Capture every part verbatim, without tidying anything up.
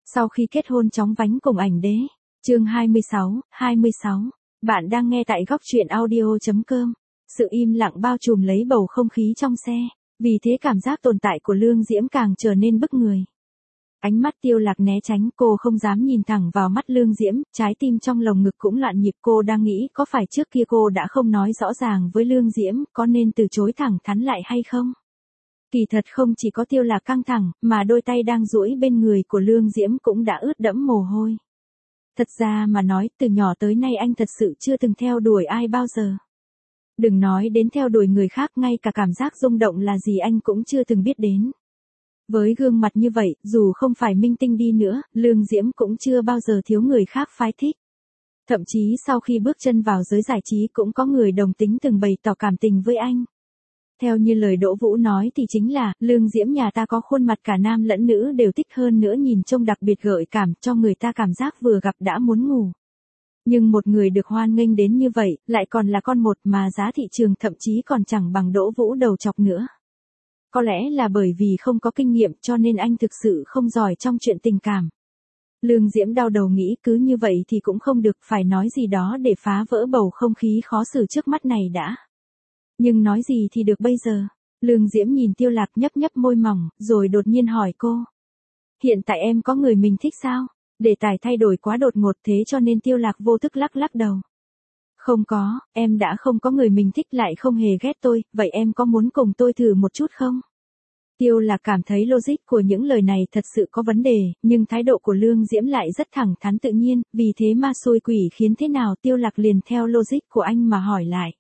Sau khi kết hôn chóng vánh cùng ảnh đế. Chương hai mươi sáu, hai mươi sáu. Bạn đang nghe tại góc truyện audio chấm com. Sự im lặng bao trùm lấy bầu không khí trong xe, vì thế cảm giác tồn tại của Lương Diễm càng trở nên bức người. Ánh mắt Tiêu Lạc né tránh, cô không dám nhìn thẳng vào mắt Lương Diễm, trái tim trong lồng ngực cũng loạn nhịp. Cô đang nghĩ có phải trước kia cô đã không nói rõ ràng với Lương Diễm, có nên từ chối thẳng thắn lại hay không? Kỳ thật không chỉ có Tiêu Lạc căng thẳng, mà đôi tay đang duỗi bên người của Lương Diễm cũng đã ướt đẫm mồ hôi. Thật ra mà nói, từ nhỏ tới nay anh thật sự chưa từng theo đuổi ai bao giờ. Đừng nói đến theo đuổi người khác, ngay cả cảm giác rung động là gì anh cũng chưa từng biết đến. Với gương mặt như vậy, dù không phải minh tinh đi nữa, Lương Diễm cũng chưa bao giờ thiếu người khác phái thích. Thậm chí sau khi bước chân vào giới giải trí cũng có người đồng tính từng bày tỏ cảm tình với anh. Theo như lời Đỗ Vũ nói thì chính là, Lương Diễm nhà ta có khuôn mặt cả nam lẫn nữ đều thích, hơn nữa nhìn trông đặc biệt gợi cảm, cho người ta cảm giác vừa gặp đã muốn ngủ. Nhưng một người được hoan nghênh đến như vậy, lại còn là con một mà giá thị trường thậm chí còn chẳng bằng Đỗ Vũ đầu chọc nữa. Có lẽ là bởi vì không có kinh nghiệm cho nên anh thực sự không giỏi trong chuyện tình cảm. Lương Diễm đau đầu nghĩ cứ như vậy thì cũng không được, phải nói gì đó để phá vỡ bầu không khí khó xử trước mắt này đã. Nhưng nói gì thì được bây giờ? Lương Diễm nhìn Tiêu Lạc nhấp nhấp môi mỏng, rồi đột nhiên hỏi cô. Hiện tại em có người mình thích sao? Đề tài thay đổi quá đột ngột thế cho nên Tiêu Lạc vô thức lắc lắc đầu. Không có, em đã không có người mình thích lại không hề ghét tôi, vậy em có muốn cùng tôi thử một chút không? Tiêu Lạc cảm thấy logic của những lời này thật sự có vấn đề, nhưng thái độ của Lương Diễm lại rất thẳng thắn tự nhiên, vì thế mà xui quỷ khiến thế nào Tiêu Lạc liền theo logic của anh mà hỏi lại.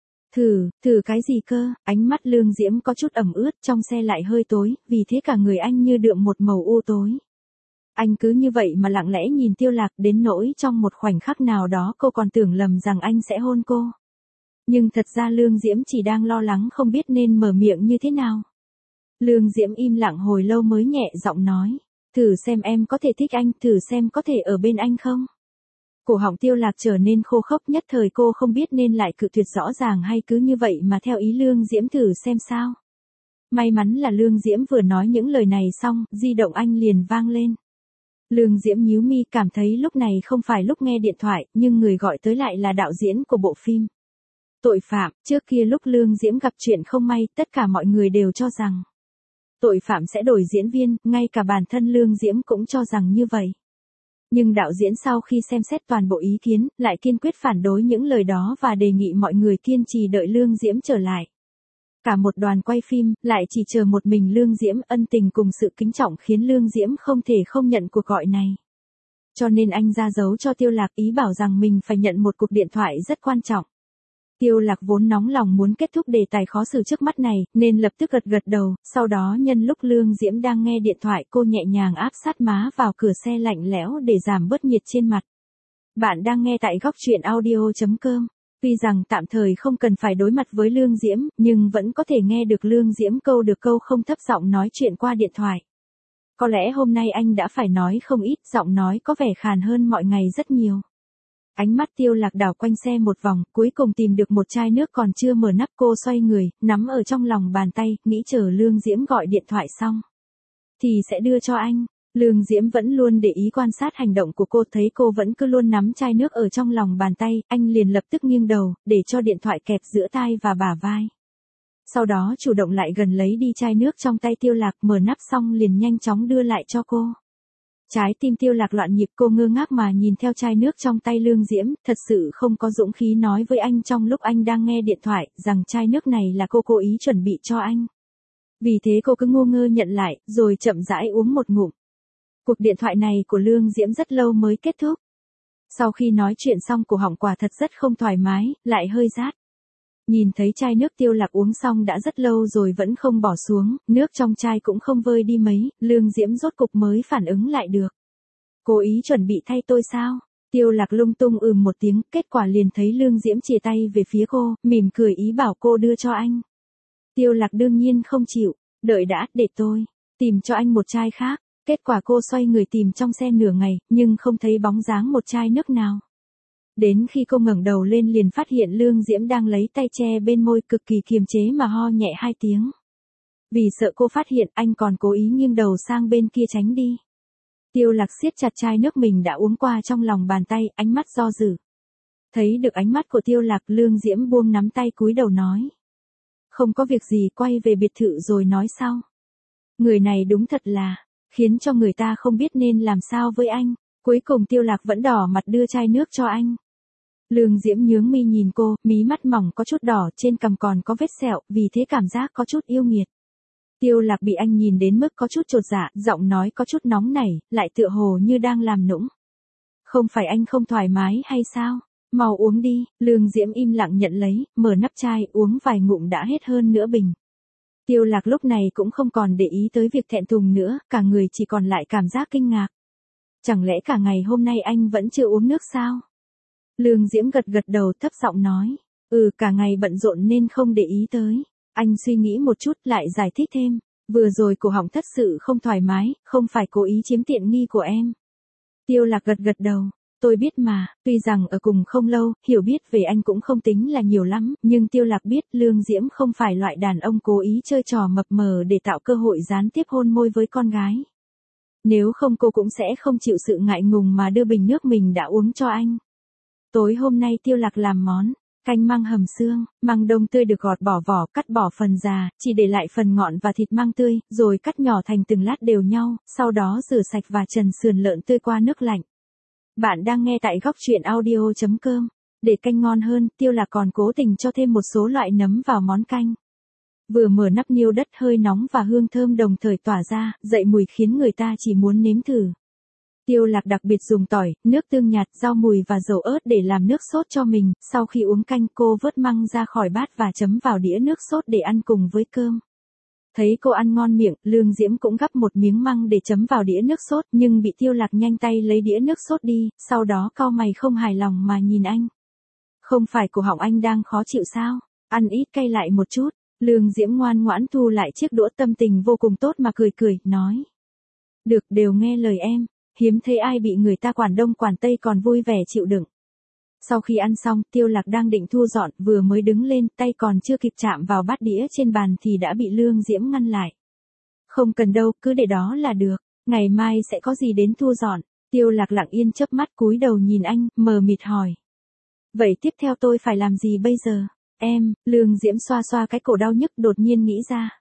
Thử, thử cái gì cơ? Ánh mắt Lương Diễm có chút ẩm ướt, trong xe lại hơi tối, vì thế cả người anh như đượm một màu u tối. Anh cứ như vậy mà lặng lẽ nhìn Tiêu Lạc, đến nỗi trong một khoảnh khắc nào đó cô còn tưởng lầm rằng anh sẽ hôn cô. Nhưng thật ra Lương Diễm chỉ đang lo lắng không biết nên mở miệng như thế nào. Lương Diễm im lặng hồi lâu mới nhẹ giọng nói. Thử xem em có thể thích anh, thử xem có thể ở bên anh không? Cổ họng Tiêu Lạc trở nên khô khốc, nhất thời cô không biết nên lại cự tuyệt rõ ràng hay cứ như vậy mà theo ý Lương Diễm thử xem sao. May mắn là Lương Diễm vừa nói những lời này xong, di động anh liền vang lên. Lương Diễm nhíu mi, cảm thấy lúc này không phải lúc nghe điện thoại, nhưng người gọi tới lại là đạo diễn của bộ phim Tội Phạm. Trước kia lúc Lương Diễm gặp chuyện không may, tất cả mọi người đều cho rằng Tội Phạm sẽ đổi diễn viên, ngay cả bản thân Lương Diễm cũng cho rằng như vậy. Nhưng đạo diễn sau khi xem xét toàn bộ ý kiến, lại kiên quyết phản đối những lời đó và đề nghị mọi người kiên trì đợi Lương Diễm trở lại. Cả một đoàn quay phim, lại chỉ chờ một mình Lương Diễm, ân tình cùng sự kính trọng khiến Lương Diễm không thể không nhận cuộc gọi này. Cho nên anh ra dấu cho Tiêu Lạc, ý bảo rằng mình phải nhận một cuộc điện thoại rất quan trọng. Tiêu Lạc vốn nóng lòng muốn kết thúc đề tài khó xử trước mắt này, nên lập tức gật gật đầu, sau đó nhân lúc Lương Diễm đang nghe điện thoại cô nhẹ nhàng áp sát má vào cửa xe lạnh lẽo để giảm bớt nhiệt trên mặt. Bạn đang nghe tại góc truyện audio chấm com. Tuy rằng tạm thời không cần phải đối mặt với Lương Diễm, nhưng vẫn có thể nghe được Lương Diễm câu được câu không thấp giọng nói chuyện qua điện thoại. Có lẽ hôm nay anh đã phải nói không ít, giọng nói có vẻ khàn hơn mọi ngày rất nhiều. Ánh mắt Tiêu Lạc đảo quanh xe một vòng, cuối cùng tìm được một chai nước còn chưa mở nắp, cô xoay người, nắm ở trong lòng bàn tay, nghĩ chờ Lương Diễm gọi điện thoại xong thì sẽ đưa cho anh. Lương Diễm vẫn luôn để ý quan sát hành động của cô, thấy cô vẫn cứ luôn nắm chai nước ở trong lòng bàn tay, anh liền lập tức nghiêng đầu, để cho điện thoại kẹp giữa tai và bả vai. Sau đó chủ động lại gần lấy đi chai nước trong tay Tiêu Lạc, mở nắp xong liền nhanh chóng đưa lại cho cô. Trái tim Tiêu Lạc loạn nhịp, cô ngơ ngác mà nhìn theo chai nước trong tay Lương Diễm, thật sự không có dũng khí nói với anh trong lúc anh đang nghe điện thoại, rằng chai nước này là cô cố ý chuẩn bị cho anh. Vì thế cô cứ ngu ngơ nhận lại, rồi chậm rãi uống một ngụm. Cuộc điện thoại này của Lương Diễm rất lâu mới kết thúc. Sau khi nói chuyện xong cổ họng quả thật rất không thoải mái, lại hơi rát. Nhìn thấy chai nước Tiêu Lạc uống xong đã rất lâu rồi vẫn không bỏ xuống, nước trong chai cũng không vơi đi mấy, Lương Diễm rốt cục mới phản ứng lại được. Cố ý chuẩn bị thay tôi sao? Tiêu Lạc lung tung ừm một tiếng, kết quả liền thấy Lương Diễm chìa tay về phía cô, mỉm cười ý bảo cô đưa cho anh. Tiêu Lạc đương nhiên không chịu, đợi đã, để tôi tìm cho anh một chai khác. Kết quả cô xoay người tìm trong xe nửa ngày, nhưng không thấy bóng dáng một chai nước nào. Đến khi cô ngẩng đầu lên liền phát hiện Lương Diễm đang lấy tay che bên môi, cực kỳ kiềm chế mà ho nhẹ hai tiếng. Vì sợ cô phát hiện, anh còn cố ý nghiêng đầu sang bên kia tránh đi. Tiêu Lạc siết chặt chai nước mình đã uống qua trong lòng bàn tay, ánh mắt do dự. Thấy được ánh mắt của Tiêu Lạc, Lương Diễm buông nắm tay cúi đầu nói. Không có việc gì, quay về biệt thự rồi nói sau. Người này đúng thật là, khiến cho người ta không biết nên làm sao với anh. Cuối cùng Tiêu Lạc vẫn đỏ mặt đưa chai nước cho anh. Lương Diễm nhướng mi nhìn cô, mí mắt mỏng có chút đỏ, trên cằm còn có vết sẹo, vì thế cảm giác có chút yêu nghiệt. Tiêu Lạc bị anh nhìn đến mức có chút chột dạ, giọng nói có chút nóng nảy, lại tựa hồ như đang làm nũng. Không phải anh không thoải mái hay sao? Mau uống đi. Lương Diễm im lặng nhận lấy, mở nắp chai, uống vài ngụm đã hết hơn nửa bình. Tiêu Lạc lúc này cũng không còn để ý tới việc thẹn thùng nữa, cả người chỉ còn lại cảm giác kinh ngạc. Chẳng lẽ cả ngày hôm nay anh vẫn chưa uống nước sao? Lương Diễm gật gật đầu, thấp giọng nói. Ừ, cả ngày bận rộn nên không để ý tới. Anh suy nghĩ một chút lại giải thích thêm. Vừa rồi cổ họng thật sự không thoải mái, không phải cố ý chiếm tiện nghi của em. Tiêu Lạc gật gật đầu. Tôi biết mà, tuy rằng ở cùng không lâu, hiểu biết về anh cũng không tính là nhiều lắm, nhưng Tiêu Lạc biết Lương Diễm không phải loại đàn ông cố ý chơi trò mập mờ để tạo cơ hội gián tiếp hôn môi với con gái. Nếu không cô cũng sẽ không chịu sự ngại ngùng mà đưa bình nước mình đã uống cho anh. Tối hôm nay Tiêu Lạc làm món canh măng hầm xương, măng đông tươi được gọt bỏ vỏ, cắt bỏ phần già, chỉ để lại phần ngọn và thịt măng tươi, rồi cắt nhỏ thành từng lát đều nhau, sau đó rửa sạch và trần sườn lợn tươi qua nước lạnh. Bạn đang nghe tại góc truyện audio chấm com. Để canh ngon hơn, Tiêu Lạc còn cố tình cho thêm một số loại nấm vào món canh. Vừa mở nắp niêu đất hơi nóng và hương thơm đồng thời tỏa ra, dậy mùi khiến người ta chỉ muốn nếm thử. Tiêu Lạc đặc biệt dùng tỏi, nước tương nhạt, rau mùi và dầu ớt để làm nước sốt cho mình, sau khi uống canh cô vớt măng ra khỏi bát và chấm vào đĩa nước sốt để ăn cùng với cơm. Thấy cô ăn ngon miệng, Lương Diễm cũng gắp một miếng măng để chấm vào đĩa nước sốt, nhưng bị Tiêu Lạc nhanh tay lấy đĩa nước sốt đi, sau đó cau mày không hài lòng mà nhìn anh. Không phải cổ họng anh đang khó chịu sao? Ăn ít cay lại một chút. Lương Diễm ngoan ngoãn thu lại chiếc đũa, tâm tình vô cùng tốt mà cười cười, nói. Được, đều nghe lời em, hiếm thấy ai bị người ta quản đông quản tây còn vui vẻ chịu đựng. Sau khi ăn xong, Tiêu Lạc đang định thu dọn, vừa mới đứng lên, tay còn chưa kịp chạm vào bát đĩa trên bàn thì đã bị Lương Diễm ngăn lại. Không cần đâu, cứ để đó là được, ngày mai sẽ có gì đến thu dọn. Tiêu Lạc lặng yên chớp mắt cúi đầu nhìn anh, mờ mịt hỏi. Vậy tiếp theo tôi phải làm gì bây giờ? Em, Lương Diễm xoa xoa cái cổ đau nhức, đột nhiên nghĩ ra.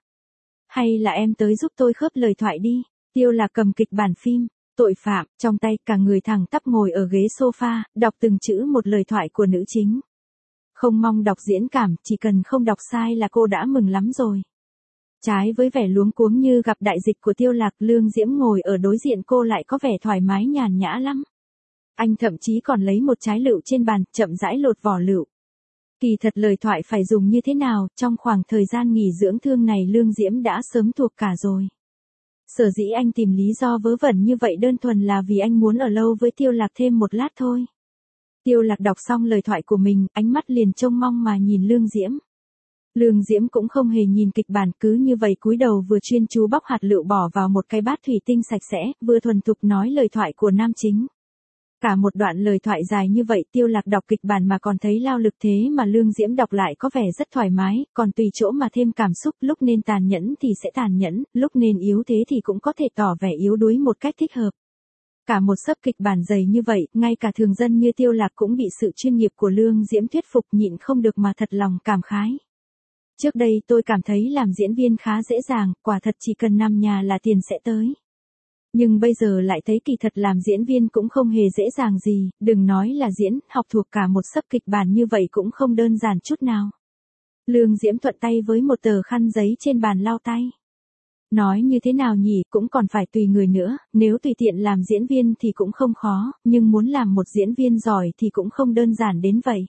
Hay là em tới giúp tôi khớp lời thoại đi. Tiêu Lạc cầm kịch bản phim Tội phạm trong tay, cả người thẳng tắp ngồi ở ghế sofa, đọc từng chữ một lời thoại của nữ chính. Không mong đọc diễn cảm, chỉ cần không đọc sai là cô đã mừng lắm rồi. Trái với vẻ luống cuống như gặp đại dịch của Tiêu Lạc, Lương Diễm ngồi ở đối diện cô lại có vẻ thoải mái nhàn nhã lắm. Anh thậm chí còn lấy một trái lựu trên bàn, chậm rãi lột vỏ lựu. Kỳ thật lời thoại phải dùng như thế nào, trong khoảng thời gian nghỉ dưỡng thương này Lương Diễm đã sớm thuộc cả rồi. Sở dĩ anh tìm lý do vớ vẩn như vậy đơn thuần là vì anh muốn ở lâu với Tiêu Lạc thêm một lát thôi. Tiêu Lạc đọc xong lời thoại của mình, ánh mắt liền trông mong mà nhìn Lương Diễm. Lương Diễm cũng không hề nhìn kịch bản, cứ như vậy cúi đầu vừa chuyên chú bóc hạt lựu bỏ vào một cái bát thủy tinh sạch sẽ, vừa thuần thục nói lời thoại của nam chính. Cả một đoạn lời thoại dài như vậy, Tiêu Lạc đọc kịch bản mà còn thấy lao lực, thế mà Lương Diễm đọc lại có vẻ rất thoải mái, còn tùy chỗ mà thêm cảm xúc, lúc nên tàn nhẫn thì sẽ tàn nhẫn, lúc nên yếu thế thì cũng có thể tỏ vẻ yếu đuối một cách thích hợp. Cả một sấp kịch bản dày như vậy, ngay cả thường dân như Tiêu Lạc cũng bị sự chuyên nghiệp của Lương Diễm thuyết phục, nhịn không được mà thật lòng cảm khái. Trước đây tôi cảm thấy làm diễn viên khá dễ dàng, quả thật chỉ cần nằm nhà là tiền sẽ tới. Nhưng bây giờ lại thấy kỳ thật làm diễn viên cũng không hề dễ dàng gì, đừng nói là diễn, học thuộc cả một sấp kịch bản như vậy cũng không đơn giản chút nào. Lương Diễm thuận tay với một tờ khăn giấy trên bàn lau tay. Nói như thế nào nhỉ, cũng còn phải tùy người nữa, nếu tùy tiện làm diễn viên thì cũng không khó, nhưng muốn làm một diễn viên giỏi thì cũng không đơn giản đến vậy.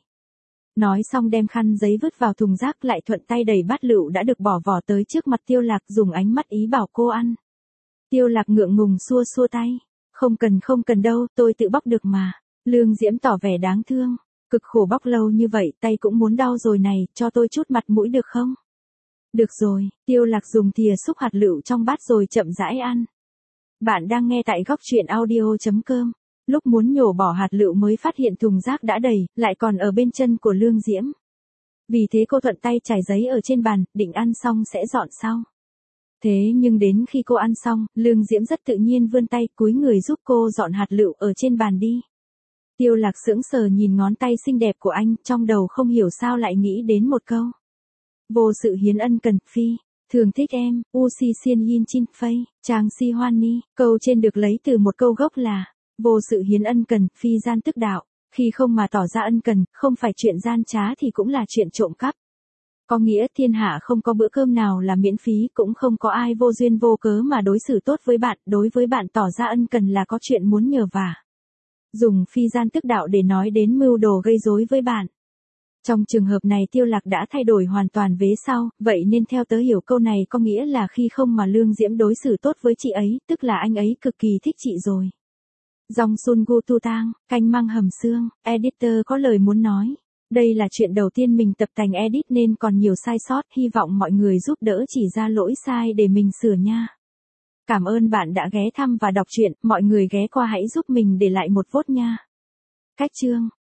Nói xong đem khăn giấy vứt vào thùng rác, lại thuận tay đẩy bát lựu đã được bỏ vỏ tới trước mặt Tiêu Lạc, dùng ánh mắt ý bảo cô ăn. Tiêu Lạc ngượng ngùng xua xua tay. Không cần không cần đâu, tôi tự bóc được mà. Lương Diễm tỏ vẻ đáng thương. Cực khổ bóc lâu như vậy, tay cũng muốn đau rồi này, cho tôi chút mặt mũi được không? Được rồi, Tiêu Lạc dùng thìa xúc hạt lựu trong bát rồi chậm rãi ăn. Bạn đang nghe tại góc truyện audio chấm com. Lúc muốn nhổ bỏ hạt lựu mới phát hiện thùng rác đã đầy, lại còn ở bên chân của Lương Diễm. Vì thế cô thuận tay trải giấy ở trên bàn, định ăn xong sẽ dọn sau. Thế nhưng đến khi cô ăn xong, Lương Diễm rất tự nhiên vươn tay cúi người giúp cô dọn hạt lựu ở trên bàn đi. Tiêu Lạc sững sờ nhìn ngón tay xinh đẹp của anh, trong đầu không hiểu sao lại nghĩ đến một câu. Vô sự hiến ân cần, phi, thường thích em, u si xiên yin chin phây, chàng si hoan ni, câu trên được lấy từ một câu gốc là, vô sự hiến ân cần, phi gian tức đạo, khi không mà tỏ ra ân cần, không phải chuyện gian trá thì cũng là chuyện trộm cắp. Có nghĩa thiên hạ không có bữa cơm nào là miễn phí, cũng không có ai vô duyên vô cớ mà đối xử tốt với bạn, đối với bạn tỏ ra ân cần là có chuyện muốn nhờ vả. Dùng phi gian tức đạo để nói đến mưu đồ gây rối với bạn. Trong trường hợp này Tiêu Lạc đã thay đổi hoàn toàn vế sau, vậy nên theo tớ hiểu câu này có nghĩa là khi không mà Lương Diễm đối xử tốt với chị ấy, tức là anh ấy cực kỳ thích chị rồi. Dòng Sun Gu Tu Tang, canh măng hầm xương, editor có lời muốn nói. Đây là chuyện đầu tiên mình tập tành edit nên còn nhiều sai sót, hy vọng mọi người giúp đỡ chỉ ra lỗi sai để mình sửa nha. Cảm ơn bạn đã ghé thăm và đọc truyện, mọi người ghé qua hãy giúp mình để lại một vote nha. Cách chương